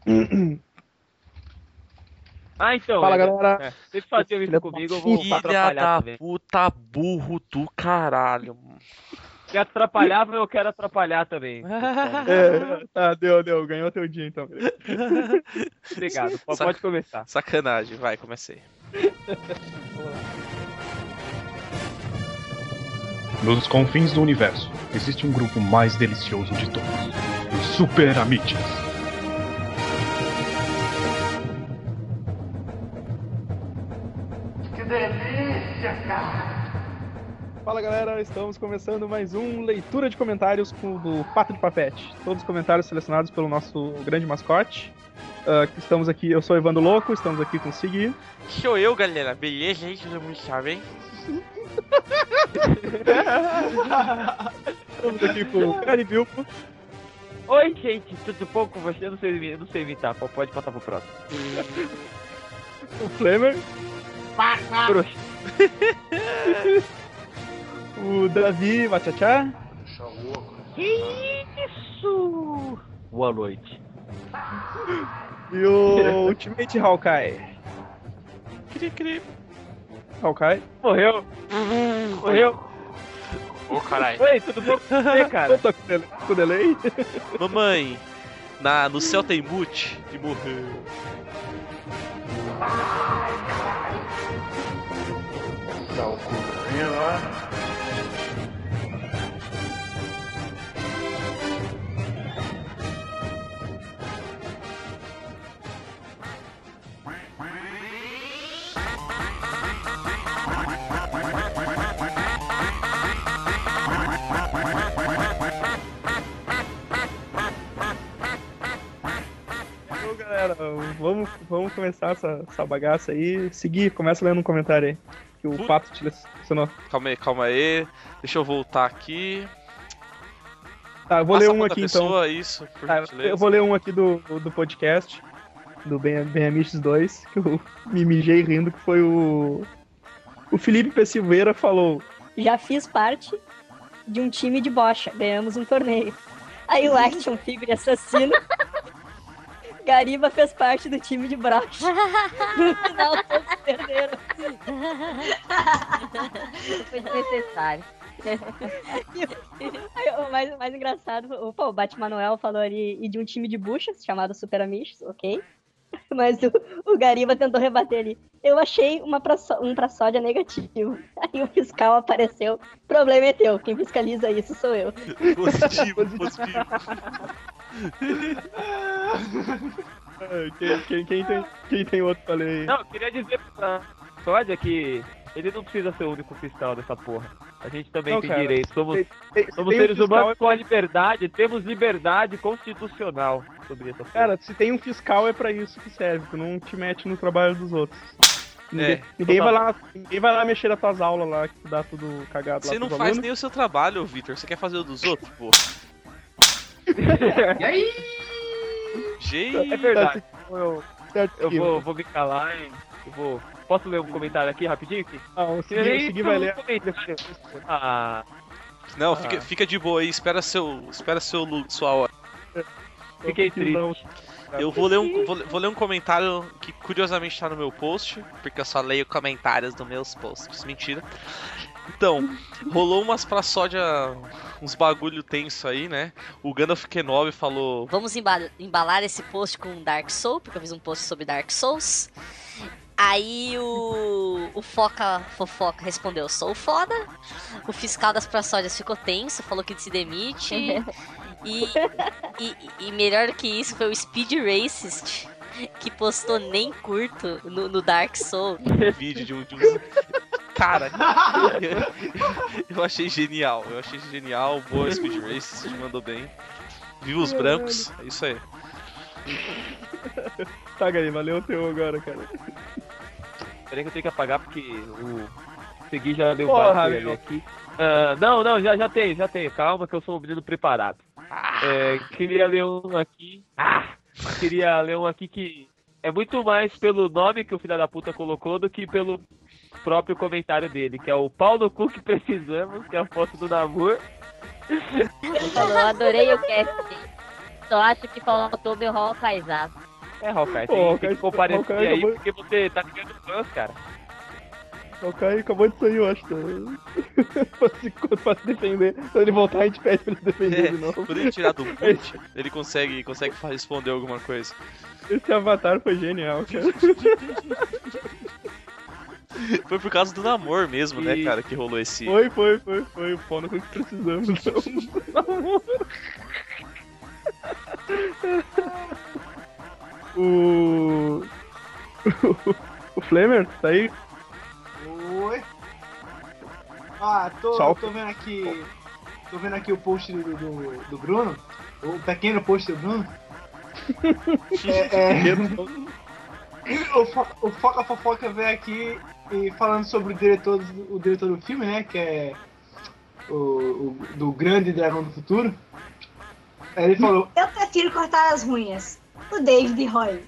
Ah, então. Fala, galera. Vocês faziam isso comigo, eu vou Filha atrapalhar da também. puta, burro do caralho. Se atrapalhava, eu quero atrapalhar também. Tá, deu. Ganhou teu dia, então. Obrigado. Pode começar. Sacanagem, vai, comecei. Nos confins do universo, existe um grupo mais delicioso de todos. Os Super Amiches. Que delícia, cara! Fala, galera. Estamos começando mais um Leitura de Comentários do Pato de Papete. Todos os comentários selecionados pelo nosso grande mascote. Estamos aqui, eu sou o Evandro Louco, estamos aqui com o Segui. Sou eu, galera. Beleza? Aí todo mundo sabe, hein? Estamos aqui com o Caribilpo. Oi, gente. Tudo bom com você? Eu não sei imitar. Pode passar pro próximo. O Flamer. Trouxa. O Davi Vachachá. Que isso? Boa noite. E o Ultimate Hawkeye. Cri. Hawkeye. Morreu. Ô, caralho. Oi, tudo bom com você, cara? Tô com delay. Mamãe, no céu tem mute e morreu. Dá o cu lá. Então, galera, vamos começar essa bagaça aí. Seguir, começa lendo um comentário aí. Que o Pato te selecionou. Calma aí. Deixa eu voltar aqui. Tá, eu vou ler um aqui pessoa, então. Isso, por Tá, gentileza. eu vou ler um aqui do podcast. Do Ben Amiches 2. Que eu me mijei rindo, que foi o Felipe P. Silveira falou. Já fiz parte de um time de bocha. Ganhamos um torneio. Aí o Action Figure assassino. Gariba fez parte do time de brocha. No final todos perderam. Foi desnecessário. Aí, o mais engraçado, o Batman Noel falou ali e de um time de buchas chamado Super Amiches, ok? Mas o Gariba tentou rebater ali. Eu achei um pra sódia negativo. Aí o fiscal apareceu. Problema é teu. Quem fiscaliza isso sou eu. Positivo. Quem tem outro pra ler aí? Não, eu queria dizer pra Sódia que ele não precisa ser o único fiscal dessa porra. A gente também Não, tem cara, direito. Somos tem seres um fiscal, humanos com a liberdade, temos liberdade constitucional sobre essa porra. Cara, se tem um fiscal é pra isso que serve, tu não te mete no trabalho dos outros. Ninguém vai lá mexer nas tuas aulas lá, que tu dá tudo cagado lá Você não pros faz alunos. nem o seu trabalho, Victor. Você quer fazer o dos outros, pô. E aí? Gente. É verdade. Certo, Eu vou me calar e Posso ler um comentário aqui rapidinho? Aqui? Não, o Segui vai ler. Não, fica de boa aí, espera sua hora. Fiquei triste. Eu vou ler um comentário que curiosamente tá no meu post, porque eu só leio comentários dos meus posts. Mentira. Então, rolou umas pra sódia, uns bagulho tenso aí, né? O Gandalf Kenobi falou... Vamos embalar esse post com Dark Souls, porque eu fiz um post sobre Dark Souls. Aí o Fofoca respondeu, sou foda. O fiscal das praçódias ficou tenso, falou que se demite. E melhor do que isso foi o Speed Racist, que postou nem curto no Dark Souls. Um vídeo de um... Cara, eu achei genial. Boa Speed Racist, mandou bem. Viva os brancos, é isso aí. Tá, Gary, valeu o teu agora, cara. Peraí que eu tenho que apagar porque o Segui já deu Porra, barulho ali aqui. Não, já tenho. Calma que eu sou um menino preparado. Queria ler um aqui. Queria ler um aqui que é muito mais pelo nome que o filho da puta colocou do que pelo próprio comentário dele, que é o pau no cu que precisamos, que é a foto do Namor. Ele falou, adorei o cast. Só acho que faltou meu Hawkeyezaço. Hawkeye, Pô, tem que comparecer Hawkeye aí, acabou- porque você tá criando fãs, cara. O Kai acabou de sair, eu acho. Pra se defender. Quando ele voltar, a gente pede pra ele se defender de novo. Por ele tirar do boot, ele consegue responder alguma coisa. Esse avatar foi genial, cara. Foi por causa do namoro mesmo, né, E- cara, que rolou esse... Foi. O fônico que precisamos. o... o Flamer, tá aí? Oi. Ah, Só- tô vendo aqui. Tô vendo aqui o post do Bruno. O pequeno post do Bruno. O Foca Fofoca veio aqui e falando sobre o diretor do filme, né? Que é o do Grande Dragão do Futuro. Aí ele falou: Eu prefiro cortar as unhas. O David Roy.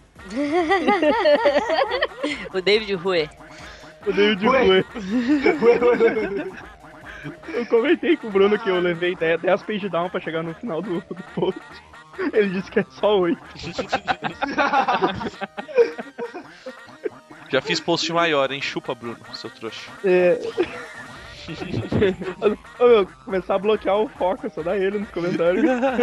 O David Rue. O David Ué. Rue. Eu comentei com o Bruno que eu levei 10 page down pra chegar no final do post. Ele disse que é só 8. Já fiz post maior, hein? Chupa, Bruno, seu trouxa. É. Ô, meu, começar a bloquear o foco, só dá ele nos comentários.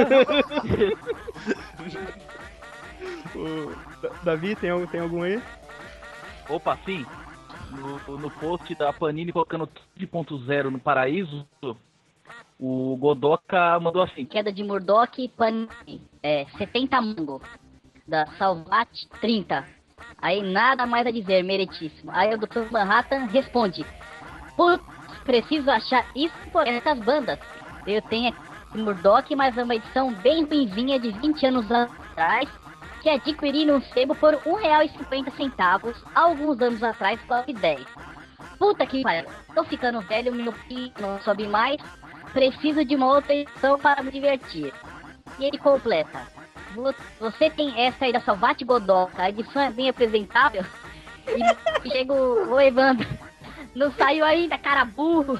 Davi, tem algum aí? Opa, sim. No post da Panini colocando 3.0 no paraíso, o Godoka mandou assim. Queda de Murdoch, Panini, 70 mango. Da Salvat, 30. Aí nada mais a dizer, meritíssimo. Aí o Dr. Manhattan responde: putz, preciso achar isso por essas bandas. Eu tenho aqui Murdoch, mas é uma edição bem ruinzinha de 20 anos atrás, que adquiri num sebo por R$1,50, alguns anos atrás, quase 10. Puta que pariu, tô ficando velho, meu filho não sobe mais, preciso de uma outra edição para me divertir. E ele completa: você tem essa aí da Salvat Godoka, a edição é bem apresentável? E chega o Evandro: não saiu ainda, cara burro.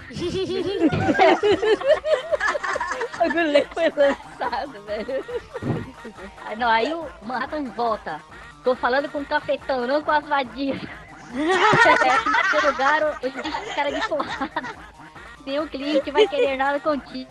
O Gulê foi lançado, velho. Aí o Manhattan volta: tô falando com o cafetão, não com as vadias. Aqui no lugar, eu disse esse cara de porrada. Nenhum cliente vai querer nada contigo.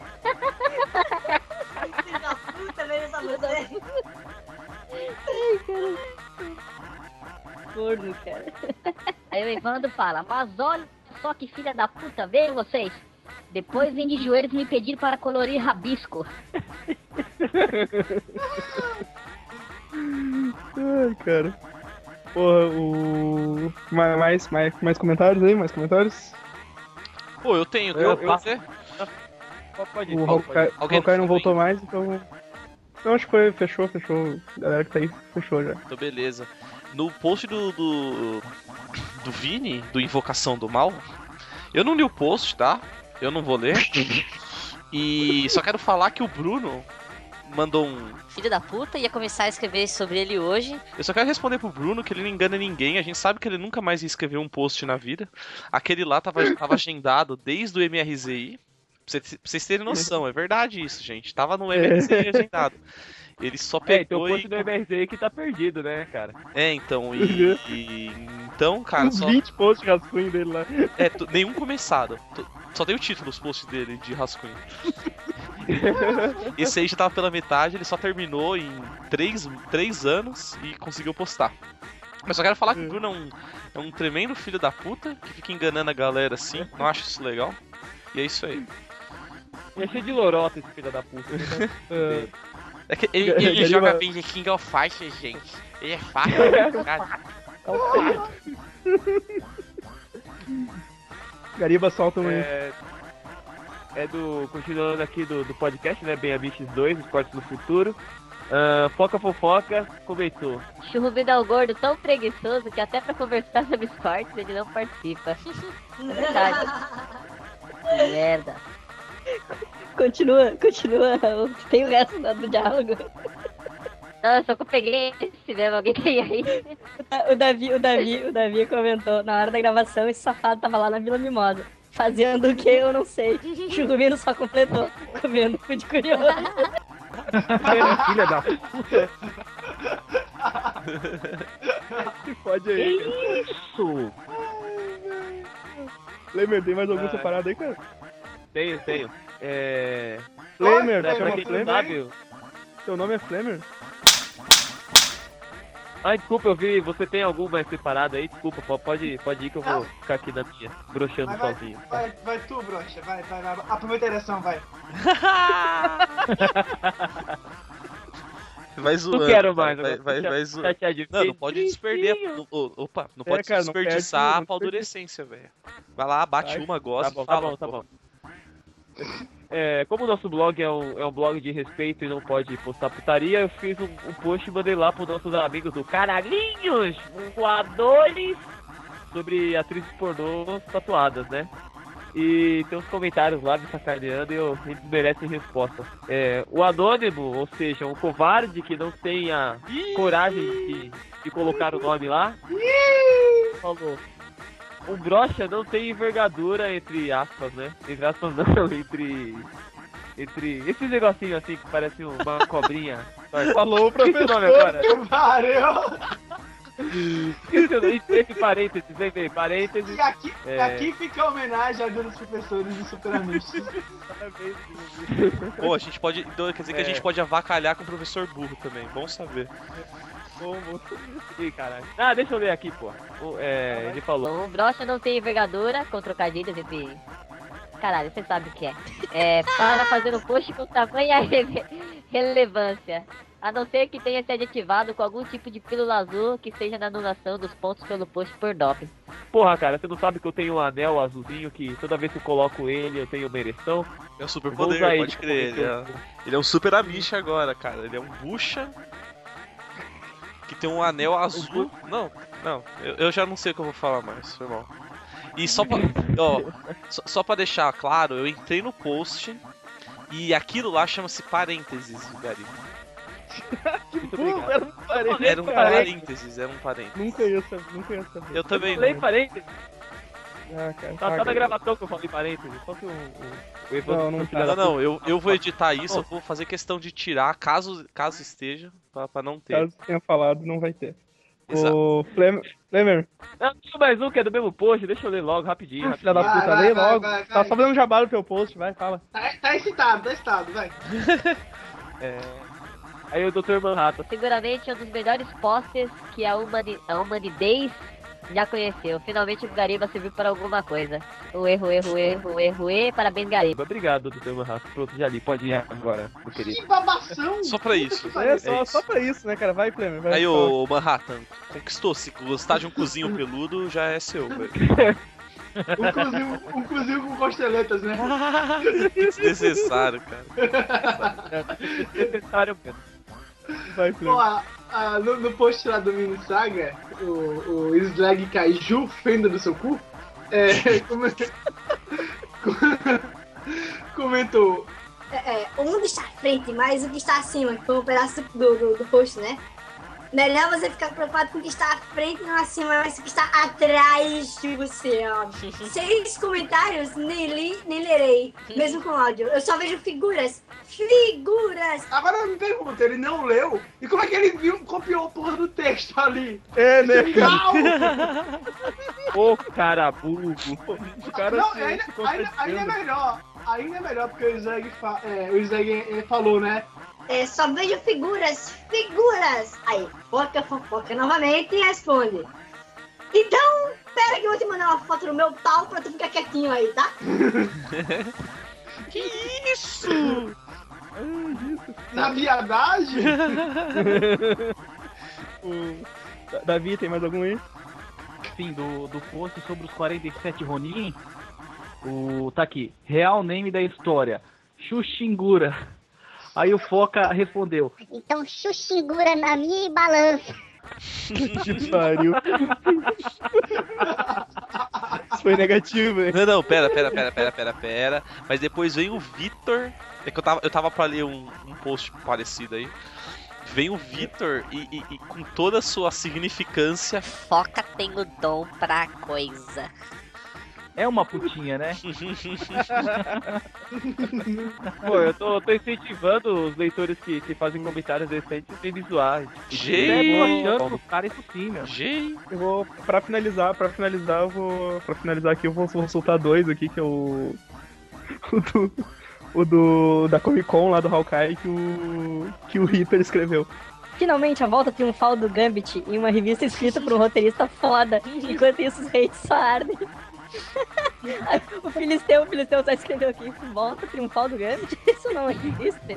Filho da puta, veio essa mulher. Ai, cara. Corno, cara. Aí o Evandro fala: mas olha só que filha da puta, veio vocês. Depois vem de joelhos me pedir para colorir rabisco. Ai, cara. Porra, mais comentários aí? Mais comentários? Pô, eu tenho, Eu quer passo. dizer? Pode ir, O pode ir. Hawkeye não foi voltou mais, então... Eu acho que foi, fechou. A galera que tá aí, fechou já. Então, beleza. No post do Vini, do Invocação do Mal, eu não li o post, tá? Eu não vou ler. E só quero falar que o Bruno mandou um... Filho da puta, ia começar a escrever sobre ele hoje. Eu só quero responder pro Bruno que ele não engana ninguém. A gente sabe que ele nunca mais ia escrever um post na vida. Aquele lá tava agendado desde o MRZI. Pra vocês terem noção, é verdade isso, gente. Tava no MRZI agendado. Ele só Tem o pegou post do MRZ que tá perdido, né, cara? Então, então, cara, Uns só... 20 posts de rascunho dele lá. Nenhum começado. Só tem o título dos posts dele de rascunho. Esse aí já tava pela metade, ele só terminou em 3 anos e conseguiu postar. Mas só quero falar que o Bruno é um tremendo filho da puta, que fica enganando a galera assim, não acho isso legal. E é isso aí. E é cheio de lorota esse filho da puta. Né? É que ele joga bem de King of Fighters, gente. Ele é fácil, cara. Gariba, solta um aí. Continuando aqui do podcast, né? Bem Amiches 2, os cortes do futuro. Foca Fofoca comentou: Churro Vidal Gordo tão preguiçoso que até pra conversar sobre esportes ele não participa. É verdade. Merda. Continua. Tem o resto do diálogo. Não, só que eu peguei esse mesmo, alguém tem aí. O Davi comentou: na hora da gravação esse safado tava lá na Vila Mimosa. Fazendo o que eu não sei. Churrumino só completou. Comendo cu de curioso. filha da puta. Se fode aí, cara. Isso! Flamer, tem mais algum Ah. separado aí, cara? Tenho. Flamer, Pra chama quem não Flamer? sabe... Seu nome é Flamer? Ai, desculpa, eu vi, você tem algum mais separado aí? Desculpa, pode ir que eu vou ficar aqui na minha, broxando sozinho. Vai tu, broxa. Vai. Aproveita a ereção, vai. Vai zoando. Não quero cara. mais, Vai zoando. Chateadinho. Não pode desperder. Opa, não pode cara, não desperdiçar perde, a adolescência, velho. Vai lá, bate Vai. uma, gosta. Tá fala, bom. Como o nosso blog é um blog de respeito e não pode postar putaria, eu fiz um post e mandei lá pros nossos amigos do Caralhinhos Voadores sobre atrizes pornô tatuadas, né? E tem uns comentários lá me sacaneando e eles merecem resposta. O anônimo, ou seja, um covarde que não tem a coragem de colocar o nome lá, falou: um brocha não tem envergadura, entre aspas, né? Entre aspas não, entre esses negocinhos assim que parece uma cobrinha. Falou, Esqueci o nome professor. agora. Que pariu! Esqueci o nome. Esse parênteses, vem, parênteses. E aqui fica a homenagem a dos professores de Super Amigos. Pô, a gente pode. Então, quer dizer que a gente pode avacalhar com o professor burro também. Bom saber. Ih, caralho. Deixa eu ler aqui, pô. Ele falou. O brocha não tem envergadura, com trocadilhos entre... Caralho, você sabe o que é. Para fazer um post com tamanha relevância. A não ser que tenha se aditivado com algum tipo de pílula azul que seja na anulação dos pontos pelo post por doping. Porra, cara, você não sabe que eu tenho um anel azulzinho que toda vez que eu coloco ele eu tenho uma ereção? É um super Vou poder, usar pode ele crer. como Ele é um super amish agora, cara. Ele é um bucha que tem um anel azul. Não. Eu já não sei o que eu vou falar mais, foi mal. E só pra deixar claro, eu entrei no post e aquilo lá chama-se parênteses, Gary. Muito obrigado. Era um parênteses. Era um parênteses. Nunca ia saber. Eu também Falei não. parênteses. Cara, Tá na gravação que eu falei parênteses. Só que o Evandro Não, filho da puta. Não, eu vou editar isso, eu vou fazer questão de tirar, caso esteja, pra não ter. Caso tenha falado, não vai ter. Exato. O Flamer, Não, tem mais um que é do mesmo post, deixa eu ler logo, rapidinho. filha da puta, Vai, lê vai, logo. vai. Tá só fazendo jabá no teu post, vai, fala. Tá excitado, vai. Aí o Dr. Manhattan. Seguramente é um dos melhores posters que a humanidade já conheceu. Finalmente o Gariba serviu para alguma coisa. Erro, parabéns, Gariba. Obrigado, Dr. Manhattan. Pronto, já li, pode ir agora, meu querido. Que babação! Só pra isso. Só pra isso, né, cara? Vai, Flamer, vai. Aí, fala. ô Manhattan, conquistou. Se gostar de um cozinho peludo, já é seu, velho. Um cozinho com costeletas, né? Desnecessário, cara. Necessário mesmo. Vai, Flamer. Pô, no post lá do Mini Saga, o Slag Kaiju, fenda do seu cu, comentou. O mundo está à frente, mas o que está acima, que foi um pedaço do post, né? Melhor você ficar preocupado com o que está à frente, não acima, mas o que está atrás de você, ó. 6 comentários, nem li, nem lerei, mesmo com áudio. Eu só vejo figuras. Agora eu me pergunto, ele não leu? E como é que ele copiou a porra do texto ali? É, né, cara? Legal! Ô, cara burro. O cara Não, se ainda é contradizendo. melhor. Ainda é melhor porque o Slag falou, né? Só vejo figuras. Aí, fofoca novamente e responde. Então, pera que eu vou te mandar uma foto do meu pau pra tu ficar quietinho aí, tá? Que isso? Na viadagem? Davi, tem mais algum aí? Sim, do post sobre os 47 Ronin. Tá aqui. Real name da história. Xuxingura. Aí o Foca respondeu. Então Xuxingura na minha balança. Que pariu. Isso foi negativo, hein? Não, pera. Mas depois vem o Vitor. É que eu tava pra ler um post parecido aí. Vem o Vitor e com toda a sua significância. Foca tem o dom pra coisa. é uma putinha, né? Pô, eu tô incentivando os leitores que fazem comentários decentes sem me zoar. Gente, Achando os caras isso sim, meu. gente. Eu vou, pra finalizar aqui, eu vou soltar dois aqui, que é da Comic Con lá do Hawkeye que o Reaper escreveu. Finalmente a volta triunfal do Gambit em uma revista escrita por um roteirista foda. Enquanto isso, os reis só ardem. O Filisteu só escreveu aqui. Volta triunfal do Gambit? Isso não existe.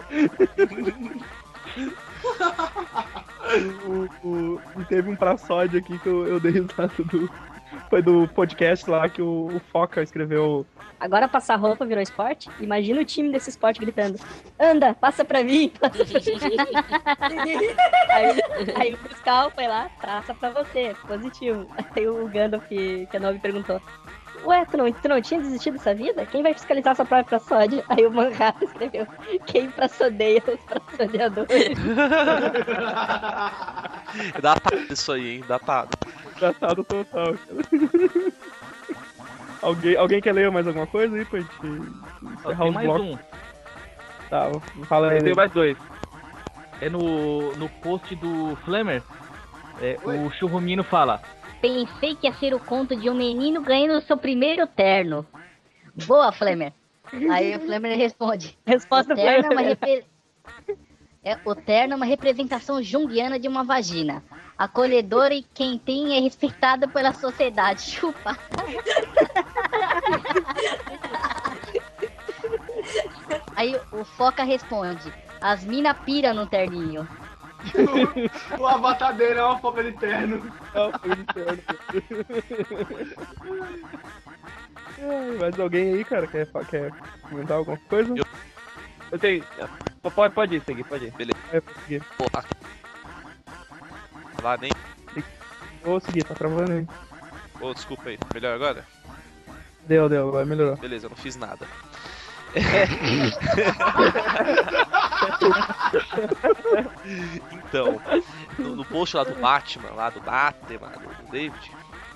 E teve um praçódio aqui que eu dei risada foi do podcast lá que o Foca escreveu. Agora passar roupa virou esporte? Imagina o time desse esporte gritando: anda, passa pra mim, passa pra mim. aí o fiscal foi lá, passa pra você, positivo. Aí o Gandalf, que é novo, perguntou: ué, tu não tinha desistido dessa vida? Quem vai fiscalizar sua própria praçódia? Aí o Manhattan escreveu: quem praçodeia os praçodeadores. Datado isso aí, hein? Datado. Datado total. Alguém quer ler mais alguma coisa aí pra gente encerrar os mais blocos? um. Tá, fala aí. Eu tenho mais dois. É no post do Flamer. O Churrumino fala: Pensei que ia ser o conto de um menino ganhando o seu primeiro terno. Boa, Flamer. Aí o Flamer responde: Resposta o terno o terno é uma representação junguiana de uma vagina. Acolhedora e quem tem é respeitado pela sociedade. Chupa. Aí o Foca responde: as mina pira no terninho. O avatar dele é uma foca de terno. Mais alguém aí, cara, quer comentar alguma coisa? Eu tenho. Pode ir, seguir, pode ir. Beleza. Pode seguir. Porra. Lá nem. Vou seguir, tá travando aí. Ô, desculpa aí. Melhor agora? Deu, vai melhorar. Beleza, eu não fiz nada. Então, no post lá do Batman, do David,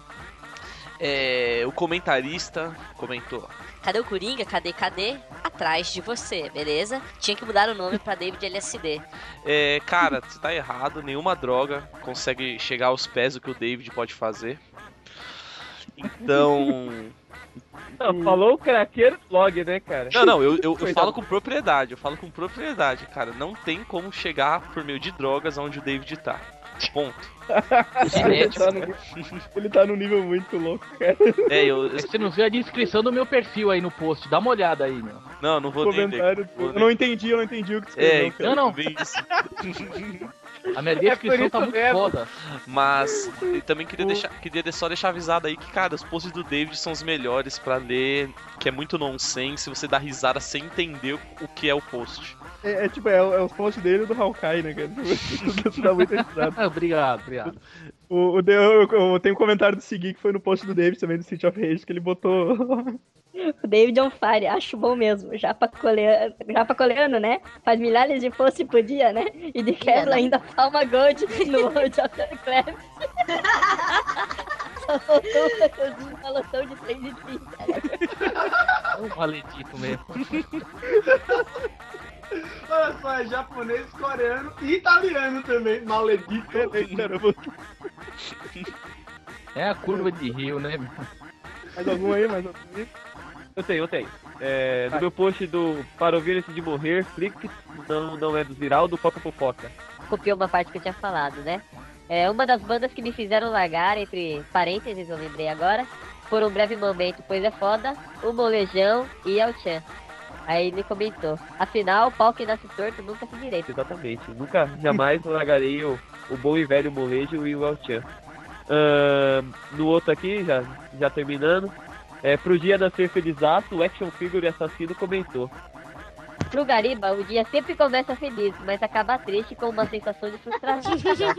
o comentarista comentou: Cadê o Coringa? Cadê? Atrás de você, beleza? Tinha que mudar o nome pra David LSD. Cara, você tá errado. Nenhuma droga consegue chegar aos pés do que o David pode fazer. Então... Não, falou o craqueiro blog, né, cara? Não, eu falo com propriedade. Cara. Não tem como chegar por meio de drogas onde o David tá. Ponto. Ele tá num nível muito louco, cara. Você não viu a descrição do meu perfil aí no post? Dá uma olhada aí, meu. Não vou entender. Eu não entendi o que você escreveu. Não. A minha descrição tá muito foda. Mas eu também queria só deixar avisado aí que, cara, os posts do David são os melhores pra ler, que é muito nonsense, você dá risada sem entender o que é o post. É os posts dele e do Hawkeye, né, cara? Você dá muito risada. Obrigado. Eu tenho um comentário do Segui que foi no post do David também, do City of Rage, que ele botou... O David on fire, acho bom mesmo. Japa coleano, né? Faz milhares de posts por dia, né? E de quebra ainda palma gold no World of Warcraft. Só faltou um tacãozinho com a loção de 3,30. Um maledito mesmo. Olha só, é japonês, coreano e italiano também. Maledito. É a curva de rio, né? Mais algum aí? Eu tenho. No meu post do Para ouvir antes de morrer, Flix, não é do Ziraldo, Fofoca. Copiou uma parte que eu tinha falado, né? Uma das bandas que me fizeram largar, entre parênteses, eu lembrei agora, por um breve momento, pois é foda, o Molejão e El Chan. Aí ele comentou: afinal, pau que nasce torto nunca se direito. Exatamente, jamais largarei o bom e velho Molejo e o El Chan. No outro aqui, já terminando, pro dia nascer felizaço, o action figure assassino comentou: pro Gariba, o dia sempre começa feliz, mas acaba triste com uma sensação de frustração.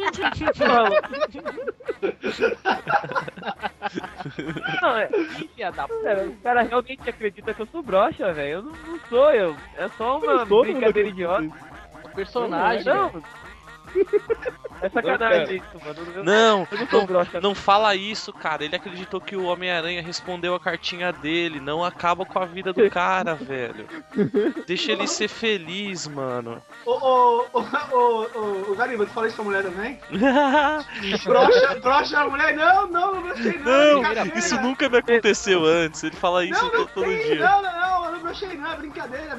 O cara realmente acredita que eu sou broxa, velho. Eu não sou, é só uma brincadeira idiota. O personagem. É sacanagem isso, mano. Não, eu não sou broxa. não fala isso, cara. Ele acreditou que o Homem-Aranha respondeu a cartinha dele. Não acaba com a vida do cara, velho. Deixa ele ser feliz, mano. Ô, Gariba, tu fala isso com a mulher também? Broxa a mulher? Não brochei não. Não, isso nunca me aconteceu antes. Ele fala isso todo dia. Não, eu não brochei não. É brincadeira.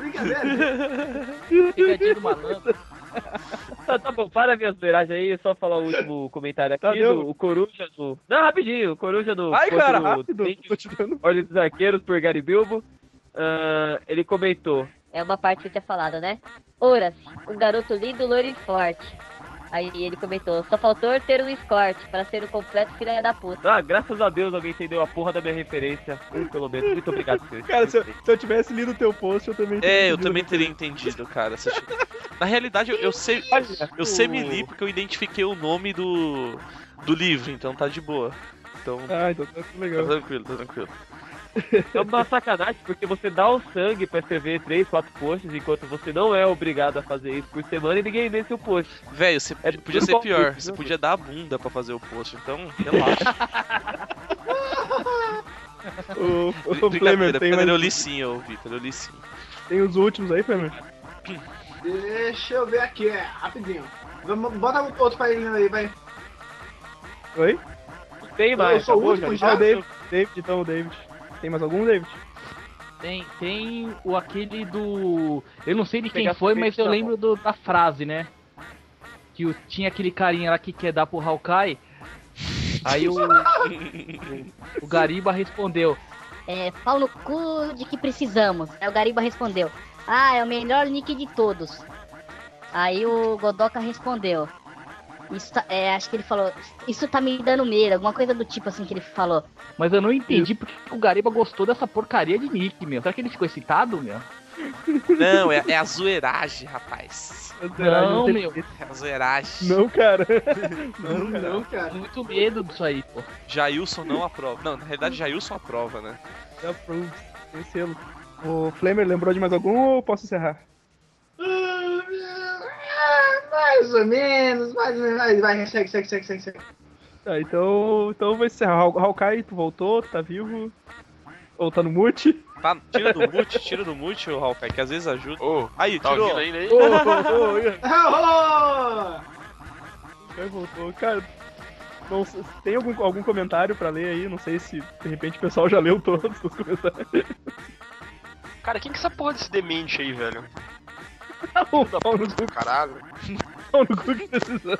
Fica do malandro. Tá bom, para minhas beiragens aí, só falar o último comentário aqui o Coruja do... Não, rapidinho, o Coruja do... Ai, cara, rápido, tô te dando. Ordem dos Arqueiros, por Gary Bilbo. Ele comentou... É uma parte que eu tinha falado, né? Horas, um garoto lindo, loiro e forte. Aí ele comentou, só faltou ter um escorte para ser um completo filha da puta. Ah, graças a Deus alguém entendeu a porra da minha referência. Pelo menos, muito obrigado, senhor. Cara, se eu tivesse lido o teu post, eu também teria eu também teria entendido, cara. Na realidade, eu semi-li porque eu identifiquei o nome do livro, então tá de boa. Então então tá tudo legal. Tá tranquilo. É uma sacanagem, porque você dá o sangue pra escrever 3, 4 posts, enquanto você não é obrigado a fazer isso por semana e ninguém lê seu post. Velho, você podia ser pior, você podia dar a bunda pra fazer o post, então relaxa. O Flamer tem eu li sim, Vitor, eu li sim. Tem os últimos aí, Flamer? Deixa eu ver aqui, rapidinho. Bota outro painel aí, vai. Oi? Tem mais, eu sou o último já. O David, então, o David. Tem mais algum, David? Tem aquele do... Eu não sei de quem foi, mas eu lembro da frase, né? Que tinha aquele carinha lá que quer dar pro Hawkeye. Aí o Gariba respondeu. Pau no cu de que precisamos. Aí o Gariba respondeu. É o melhor nick de todos. Aí o Godoka respondeu. Acho que ele falou, isso tá me dando medo, alguma coisa do tipo assim que ele falou. Mas eu não entendi porque o Gariba gostou dessa porcaria de nick, meu. Será que ele ficou excitado, meu? Não, é a zoeiragem, rapaz. Não, meu. É a zoeiragem. Não, cara. Não, cara. Muito medo disso aí, pô. Jailson não aprova. Não, na realidade Jailson aprova, né? Approve. Tem selo. O Flamer lembrou de mais algum ou posso encerrar? Mais ou menos. Vai, segue. Tá, então vou encerrar. Hawkeye, tu voltou, tu tá vivo? Ou tá no mute? Tá, tira do mute, o Hawkeye, que às vezes ajuda. Aí, tá tirou. ouvindo aí? Voltou. Cara, não, tem algum comentário pra ler aí? Não sei se de repente o pessoal já leu todos os comentários. Cara, quem que é essa porra desse demente aí, velho? Pau no cu. Caralho. Pau no cu, que decisão.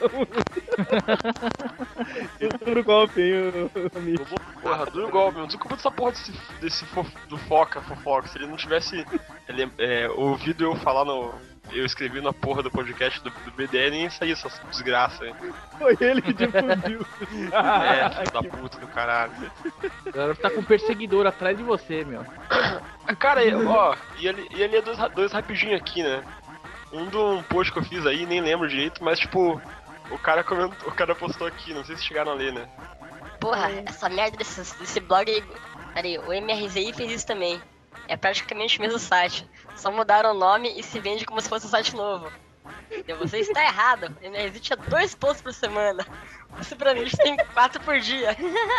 Duro golpe, hein, amigo. Porra, duro golpe, meu. Não sei como essa porra do fofoca. Se ele não tivesse ouvido eu falar eu escrevi na porra do podcast do BDN e nem saía essa desgraça aí. Foi ele que difundiu. Filho da puta do caralho. Agora tá com um perseguidor atrás de você, meu. Cara, ó, e ali é dois rapidinho aqui, né? Um de um post que eu fiz aí, nem lembro direito, mas tipo, o cara postou aqui, não sei se chegaram a ler, né? Porra, essa merda desse blog aí, peraí, o MRZI fez isso também. É praticamente o mesmo site, só mudaram o nome e se vende como se fosse um site novo. E você está errado, o MRZI tinha 2 posts por semana, você pra mim tem 4 por dia.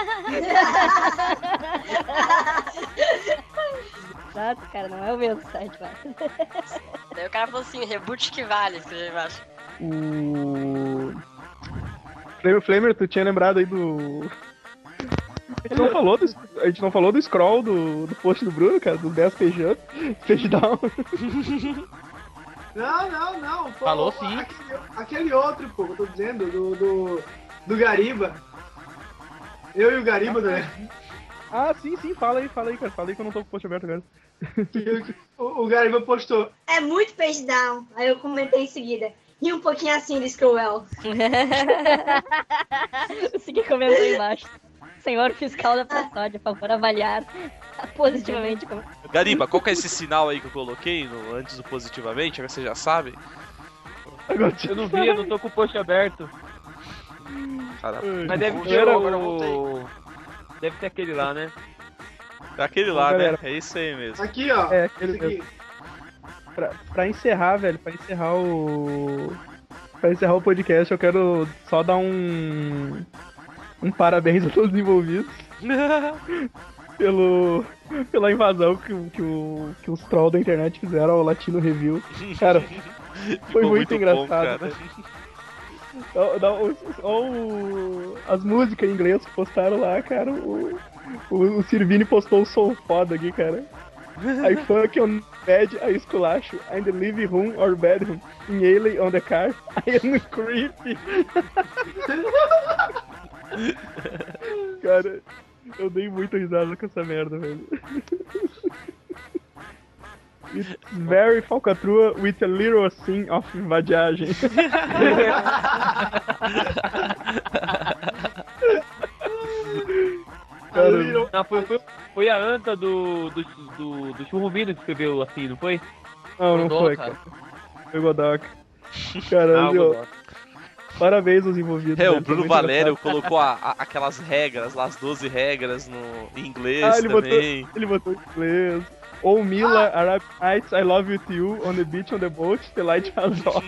Exato, cara, não é o mesmo site, vai. Daí o cara falou assim, reboot que vale, escreveu embaixo. Flamer, tu tinha lembrado aí do... A gente não falou do scroll do post do Bruno, cara, dos 10 page down. Não. Pô, falou sim. Aquele outro, pô, eu tô dizendo, do Gariba. Eu e o Gariba, né? Ah, sim, fala aí, cara. Fala aí que eu não tô com o post aberto agora. O Gariba postou. É muito page down. Aí eu comentei em seguida. E um pouquinho assim do Screwell. O Segui comentou embaixo. Senhor fiscal da Prasódia, por favor, avaliar positivamente. Gariba, qual que é esse sinal aí que eu coloquei antes do positivamente? Você já sabe? Eu não vi, eu não tô com o post aberto. Caramba. Mas deve ter Deve ter aquele lá, né? Aquele lá, né? É isso aí mesmo. Aqui, ó. É, aquele mesmo. Pra encerrar, velho, o pra encerrar o podcast, eu quero só dar um parabéns a todos os envolvidos pela invasão que os trolls da internet fizeram ao Latino Review. Cara, foi muito engraçado. As músicas em inglês que postaram lá, cara. O Sirvini postou o som foda aqui, cara. I fuck on bed, I esculacho. In the living room or bedroom. In alien on the car. I am creepy. Cara, eu dei muita risada com essa merda, velho. It's very falcatrua with a little assim of vadiagem. Não, foi a anta do Churrumino que escreveu assim, não foi? Não foi, cara. Foi o Godoka. Caramba, parabéns aos envolvidos. O Bruno Valério colocou aquelas regras lá, as 12 regras em inglês também. Ele botou em inglês. Ou Mila, Arab Nights, I love you to you, on the beach, on the boat, the light has off.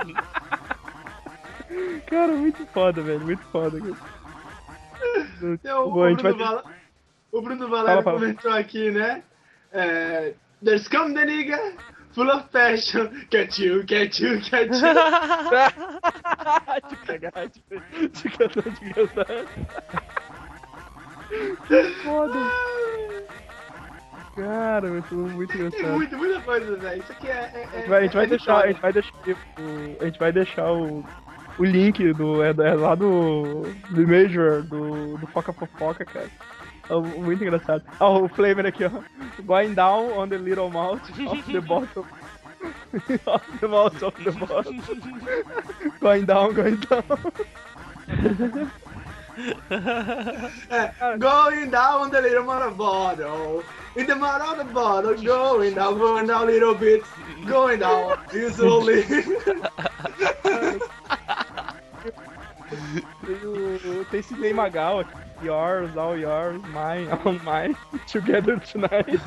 Cara, muito foda, velho, muito foda. O Bruno Valério comentou aqui, né? There's come the nigga, full of passion, catch you. De cagar, de cagar. Foda. Cara, muito engraçado. Tem muita coisa, velho. Isso aqui a gente vai deixar o link lá do Major, do Foca Fofoca, cara. Muito engraçado. O Flavor aqui, ó. Going down on the little mouth of the bottom. Of the mouth of the bottom. Going down. Going down on the little mouth bottle. In the mouth of the bottle, going down a little bit. Going down, slowly. Tem Sidney Magal aqui. Yours, all yours, mine, all mine, together tonight.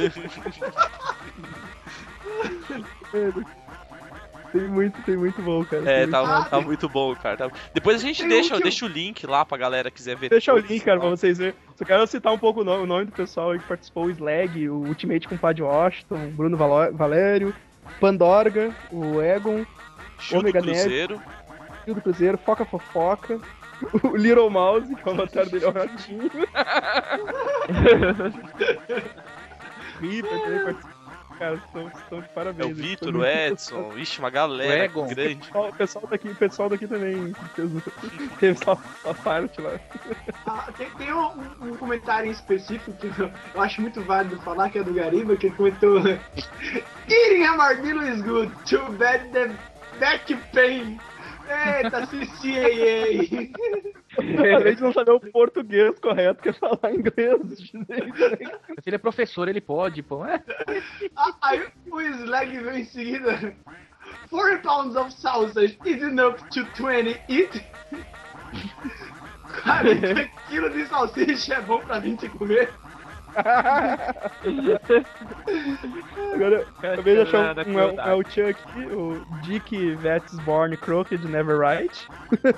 Tem muito bom, cara. Tá muito bom, cara. Depois a gente deixa o link lá pra galera que quiser ver. Deixa o link, cara, pra vocês verem. Só quero citar um pouco o nome do pessoal aí que participou: o Slag, o Ultimate Compadre Washington, o Bruno Valério, Pandorga, o Egon, Gil do Cruzeiro. Gil do Cruzeiro, Foca Fofoca, o Little Mouse, que é o avatar dele é o ratinho. Reaper também participou. Cara, estão de parabéns. É o Vitor, o Edson, ixi, uma galera grande. O pessoal daqui também teve só parte lá. Tem um comentário em específico que eu acho muito válido falar, que é do Gariba, que ele comentou: Eating armadillo is good, too bad the back pain. Eita, CCAA! Além de não saber o português correto, quer falar inglês. Se ele é professor, ele pode, pô. Aí o Slag veio em seguida: 40 pounds of sausage is enough to 20 eat. 40 quilos de salsicha é bom pra 20 comer. Agora, eu vejo achar o Chuck aqui, o Dick That's Born Crooked Never Right.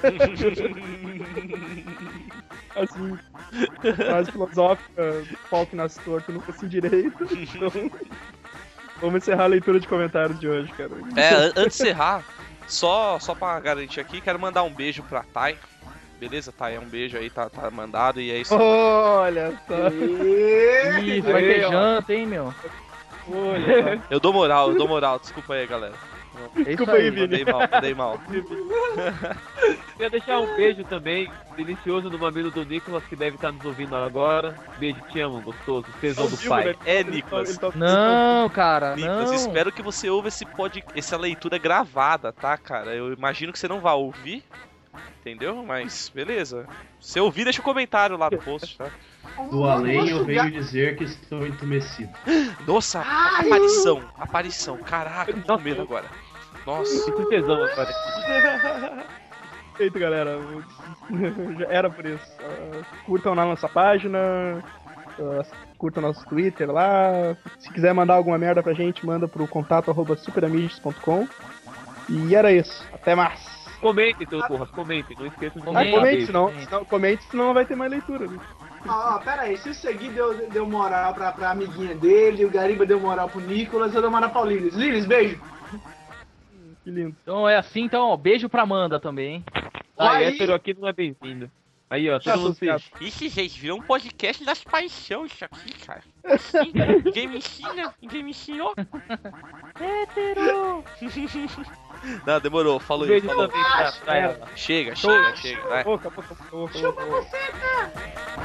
Assim, frase filosófica, pau que nasce torto, nunca se direito. Então, vamos encerrar a leitura de comentários de hoje, cara. Antes de encerrar, só pra garantir aqui, quero mandar um beijo pra Thay. Beleza, Thay? Um beijo aí, tá mandado e é isso. Olha só. Ih, vai ter janta, hein, meu? Olha. Eu dou moral, desculpa aí, galera. Desculpa aí, Vini. Mandei mal. Queria deixar um beijo também, delicioso, no mamilo do Nicolas, que deve estar nos ouvindo agora. Beijo, te amo, gostoso, tesão do pai. Nicolas. Não, cara, Nicolas, não. espero que você ouça essa leitura gravada, tá, cara? Eu imagino que você não vai ouvir. Entendeu? Mas, beleza. Se ouvir, deixa um comentário lá no post, tá? Do além eu venho dizer que estou entumecido. Nossa, aparição. Caraca, tô com medo agora. Nossa, que tesão agora. Feito, galera. Já era por isso. Curtam lá nossa página. Curtam nosso Twitter lá. Se quiser mandar alguma merda pra gente, manda pro contato@superamigos.com. E era isso. Até mais. Comentem, seus porras, comentem. Não esqueçam de Comente, senão não vai ter mais leitura. Né? Pera aí, se o Segui deu moral pra amiguinha dele, o Gariba deu moral pro Nicolas, eu dou moral pra Lilis. Lilis, beijo! Que lindo. Então é assim, então, ó, beijo pra Amanda também, hein? Hétero aqui não é bem-vindo. Aí, ó, todo mundo se... Ixi, gente, virou um podcast das paixões isso aqui, cara. Assim, ninguém me ensina, ninguém me ensinou. Hétero! Não, demorou, falou aí, falou. Chega, vai. Chupa você, cara!